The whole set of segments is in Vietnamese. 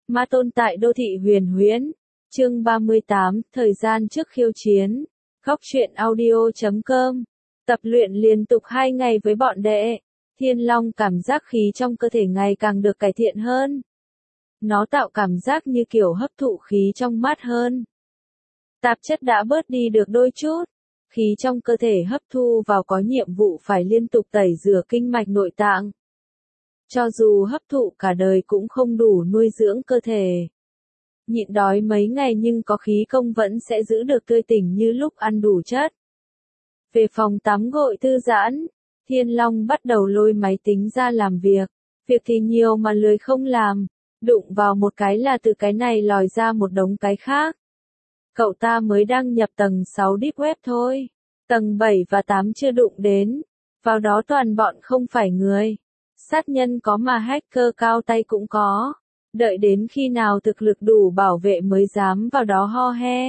Ma tôn tại đô thị huyền huyễn. Chương 38, thời gian trước khiêu chiến. Góc truyện audio.com. Tập luyện liên tục 2 ngày với bọn đệ. Thiên Long cảm giác khí trong cơ thể ngày càng được cải thiện hơn. Nó tạo cảm giác như kiểu hấp thụ khí trong mát hơn. Tạp chất đã bớt đi được đôi chút. Khí trong cơ thể hấp thu vào có nhiệm vụ phải liên tục tẩy rửa kinh mạch nội tạng. Cho dù hấp thụ cả đời cũng không đủ nuôi dưỡng cơ thể. Nhịn đói mấy ngày nhưng có khí công vẫn sẽ giữ được tươi tỉnh như lúc ăn đủ chất. Về phòng tắm gội thư giãn, Thiên Long bắt đầu lôi máy tính ra làm việc. Việc thì nhiều mà lười không làm, đụng vào một cái là từ cái này lòi ra một đống cái khác. Cậu ta mới đăng nhập tầng 6 deep web thôi, tầng 7 và 8 chưa đụng đến, vào đó toàn bọn không phải người. Sát nhân có mà hacker cao tay cũng có, đợi đến khi nào thực lực đủ bảo vệ mới dám vào đó ho he.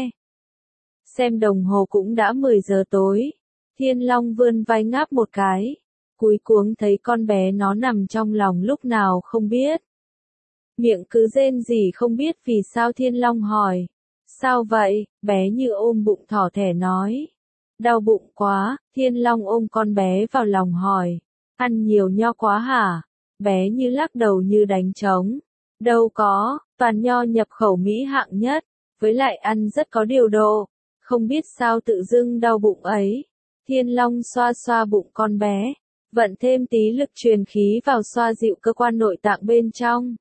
Xem đồng hồ cũng đã 10 giờ tối, Thiên Long vươn vai ngáp một cái, cúi cuống thấy con bé nó nằm trong lòng lúc nào không biết. Miệng cứ rên rỉ không biết vì sao. Thiên Long hỏi, sao vậy, bé như ôm bụng thỏ thẻ nói. Đau bụng quá. Thiên Long ôm con bé vào lòng hỏi, ăn nhiều nho quá hả? Bé như lắc đầu như đánh trống. Đâu có, toàn nho nhập khẩu Mỹ hạng nhất, với lại ăn rất có điều độ, không biết sao tự dưng đau bụng ấy. Thiên Long xoa xoa bụng con bé, vận thêm tí lực truyền khí vào xoa dịu cơ quan nội tạng bên trong.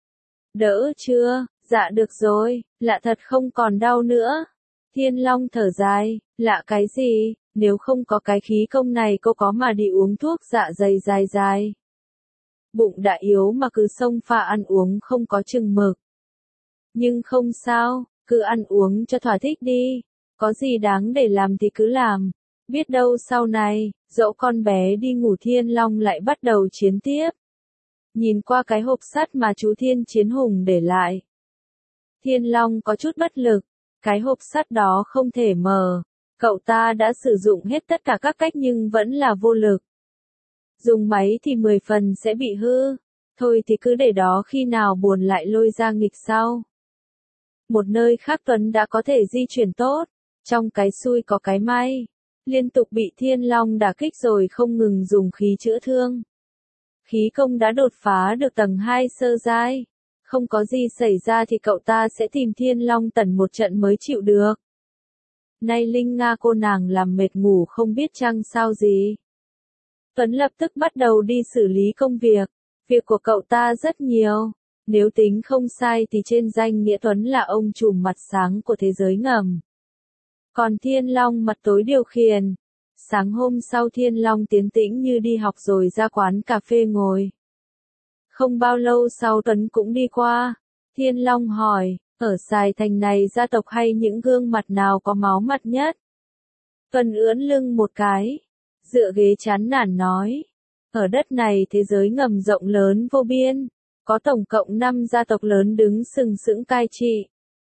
Đỡ chưa? Dạ được rồi, lạ thật không còn đau nữa. Thiên Long thở dài, lạ cái gì, nếu không có cái khí công này cô có mà đi uống thuốc dạ dày dài dài. Bụng đã yếu mà cứ xông pha ăn uống không có chừng mực. Nhưng không sao, cứ ăn uống cho thỏa thích đi, có gì đáng để làm thì cứ làm. Biết đâu sau này, dẫu con bé đi ngủ Thiên Long lại bắt đầu chiến tiếp. Nhìn qua cái hộp sắt mà chú Thiên Chiến Hùng để lại, Thiên Long có chút bất lực, cái hộp sắt đó không thể mở. Cậu ta đã sử dụng hết tất cả các cách nhưng vẫn là vô lực. Dùng máy thì 10 phần sẽ bị hư, thôi thì cứ để đó khi nào buồn lại lôi ra nghịch sau. Một nơi khác Tuấn đã có thể di chuyển tốt, trong cái xui có cái may. Liên tục bị Thiên Long đả kích rồi không ngừng dùng khí chữa thương. Khí công đã đột phá được tầng 2 sơ giai. Không có gì xảy ra thì cậu ta sẽ tìm Thiên Long tẩn một trận mới chịu được. Nay Linh Nga cô nàng làm mệt ngủ không biết chăng sao gì. Tuấn lập tức bắt đầu đi xử lý công việc. Việc của cậu ta rất nhiều. Nếu tính không sai thì trên danh nghĩa Tuấn là ông trùm mặt sáng của thế giới ngầm. Còn Thiên Long mặt tối điều khiển. Sáng hôm sau Thiên Long tiến tĩnh như đi học rồi ra quán cà phê ngồi. Không bao lâu sau Tuấn cũng đi qua. Thiên Long hỏi, ở Sài Thành này gia tộc hay những gương mặt nào có máu mặt nhất? Tuấn ưỡn lưng một cái, dựa ghế chán nản nói, ở đất này thế giới ngầm rộng lớn vô biên, có tổng cộng 5 gia tộc lớn đứng sừng sững cai trị.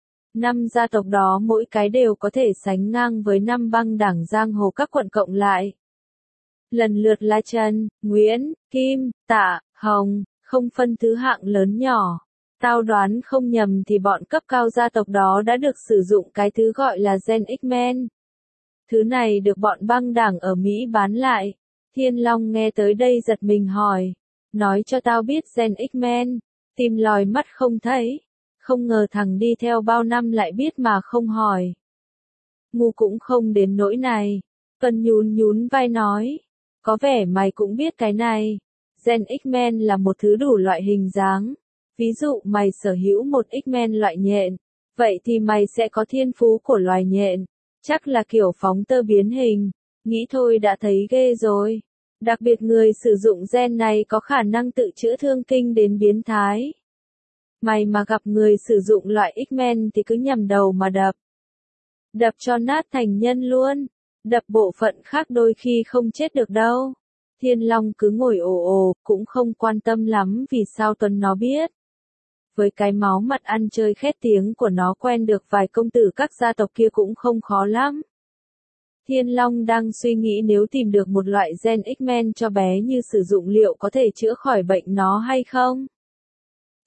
5 gia tộc đó mỗi cái đều có thể sánh ngang với 5 băng đảng giang hồ các quận cộng lại. Lần lượt là Trần, Nguyễn, Kim, Tạ, Hồng, không phân thứ hạng lớn nhỏ. Tao đoán không nhầm thì bọn cấp cao gia tộc đó đã được sử dụng cái thứ gọi là Gen X-Men. Thứ này được bọn băng đảng ở Mỹ bán lại. Thiên Long nghe tới đây giật mình hỏi, nói cho tao biết Gen X-Men, tìm lòi mắt không thấy. Không ngờ thằng đi theo bao năm lại biết mà không hỏi. Ngu cũng không đến nỗi này. Tuấn nhún nhún vai nói, có vẻ mày cũng biết cái này. Gen X-Men là một thứ đủ loại hình dáng. Ví dụ mày sở hữu một X-Men loại nhện, vậy thì mày sẽ có thiên phú của loài nhện. Chắc là kiểu phóng tơ biến hình. Nghĩ thôi đã thấy ghê rồi. Đặc biệt người sử dụng gen này có khả năng tự chữa thương kinh đến biến thái. Mày mà gặp người sử dụng loại X-Men thì cứ nhằm đầu mà đập. Đập cho nát thành nhân luôn. Đập bộ phận khác đôi khi không chết được đâu. Thiên Long cứ ngồi ồ ồ, cũng không quan tâm lắm vì sao Tuấn nó biết. Với cái máu mặt ăn chơi khét tiếng của nó quen được vài công tử các gia tộc kia cũng không khó lắm. Thiên Long đang suy nghĩ nếu tìm được một loại gen X-Men cho bé như sử dụng liệu có thể chữa khỏi bệnh nó hay không.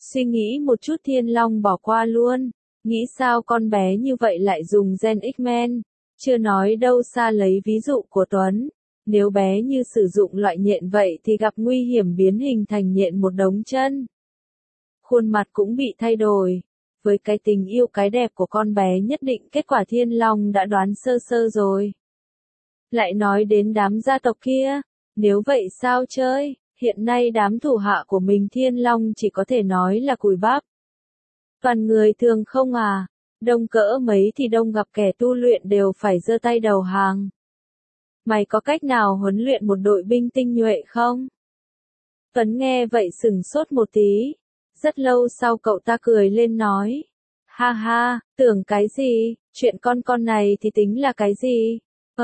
Suy nghĩ một chút Thiên Long bỏ qua luôn. Nghĩ sao con bé như vậy lại dùng gen X-Men. Chưa nói đâu xa lấy ví dụ của Tuấn. Nếu bé như sử dụng loại nhện vậy thì gặp nguy hiểm biến hình thành nhện một đống chân. Khuôn mặt cũng bị thay đổi. Với cái tình yêu cái đẹp của con bé nhất định kết quả Thiên Long đã đoán sơ sơ rồi. Lại nói đến đám gia tộc kia. Nếu vậy sao chơi? Hiện nay đám thủ hạ của mình Thiên Long chỉ có thể nói là cùi bắp. Toàn người thường không à, đông cỡ mấy thì đông gặp kẻ tu luyện đều phải giơ tay đầu hàng. Mày có cách nào huấn luyện một đội binh tinh nhuệ không? Tuấn nghe vậy sửng sốt một tí. Rất lâu sau cậu ta cười lên nói. Ha ha, tưởng cái gì, chuyện con này thì tính là cái gì?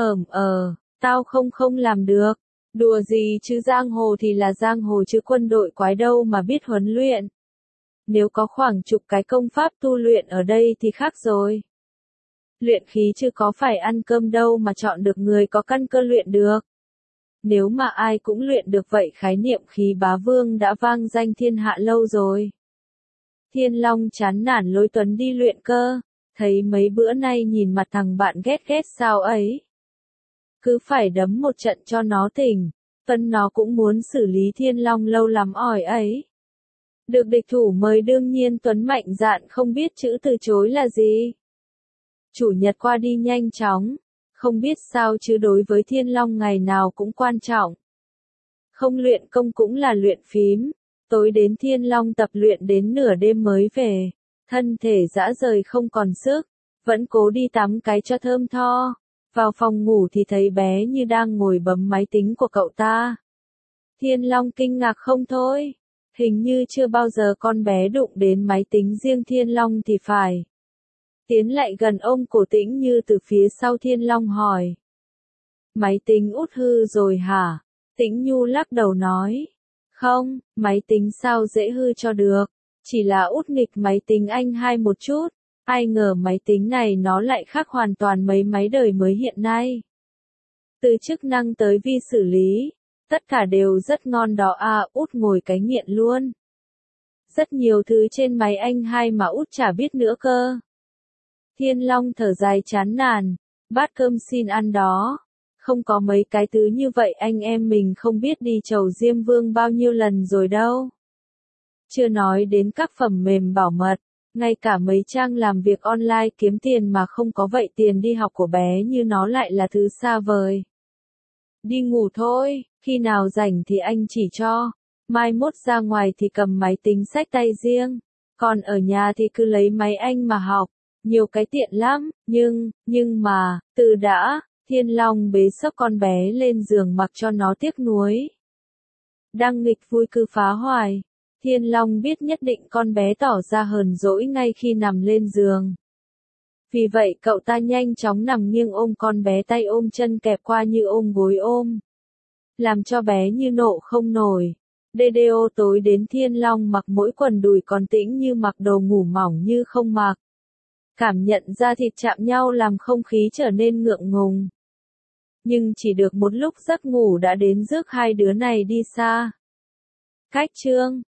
Tao không làm được. Đùa gì chứ giang hồ thì là giang hồ chứ quân đội quái đâu mà biết huấn luyện. Nếu có khoảng chục cái công pháp tu luyện ở đây thì khác rồi. Luyện khí chứ có phải ăn cơm đâu mà chọn được người có căn cơ luyện được. Nếu mà ai cũng luyện được vậy khái niệm khí bá vương đã vang danh thiên hạ lâu rồi. Thiên Long chán nản lôi Tuấn đi luyện cơ, thấy mấy bữa nay nhìn mặt thằng bạn ghét sao ấy. Cứ phải đấm một trận cho nó tỉnh, Tuấn nó cũng muốn xử lý Thiên Long lâu lắm ỏi ấy. Được địch thủ mời đương nhiên Tuấn mạnh dạn không biết chữ từ chối là gì. Chủ nhật qua đi nhanh chóng, không biết sao chứ đối với Thiên Long ngày nào cũng quan trọng. Không luyện công cũng là luyện phím, tối đến Thiên Long tập luyện đến nửa đêm mới về, thân thể rã rời không còn sức, vẫn cố đi tắm cái cho thơm tho. Vào phòng ngủ thì thấy bé như đang ngồi bấm máy tính của cậu ta. Thiên Long kinh ngạc không thôi. Hình như chưa bao giờ con bé đụng đến máy tính riêng Thiên Long thì phải. Tiến lại gần ôm cổ Tĩnh Như từ phía sau Thiên Long hỏi. Máy tính út hư rồi hả? Tĩnh Nhu lắc đầu nói. Không, máy tính sao dễ hư cho được. Chỉ là út nghịch máy tính anh hai một chút. Ai ngờ máy tính này nó lại khác hoàn toàn mấy máy đời mới hiện nay. Từ chức năng tới vi xử lý, tất cả đều rất ngon đó à, út ngồi cái nghiện luôn. Rất nhiều thứ trên máy anh hai mà út chả biết nữa cơ. Thiên Long thở dài chán nản, bát cơm xin ăn đó. Không có mấy cái thứ như vậy anh em mình không biết đi chầu Diêm Vương bao nhiêu lần rồi đâu. Chưa nói đến các phẩm mềm bảo mật. Ngay cả mấy trang làm việc online kiếm tiền mà không có vậy tiền đi học của bé như nó lại là thứ xa vời. Đi ngủ thôi, khi nào rảnh thì anh chỉ cho. Mai mốt ra ngoài thì cầm máy tính xách tay riêng. Còn ở nhà thì cứ lấy máy anh mà học. Nhiều cái tiện lắm, nhưng mà, từ đã, Thiên Long bế xốc con bé lên giường mặc cho nó tiếc nuối. Đang nghịch vui cứ phá hoài. Thiên Long biết nhất định con bé tỏ ra hờn dỗi ngay khi nằm lên giường. Vì vậy cậu ta nhanh chóng nằm nghiêng ôm con bé tay ôm chân kẹp qua như ôm gối ôm. Làm cho bé như nộ không nổi. DDO tối đến Thiên Long mặc mỗi quần đùi còn Tĩnh Như mặc đồ ngủ mỏng như không mặc. Cảm nhận da thịt chạm nhau làm không khí trở nên ngượng ngùng. Nhưng chỉ được một lúc giấc ngủ đã đến rước hai đứa này đi xa. Cách chương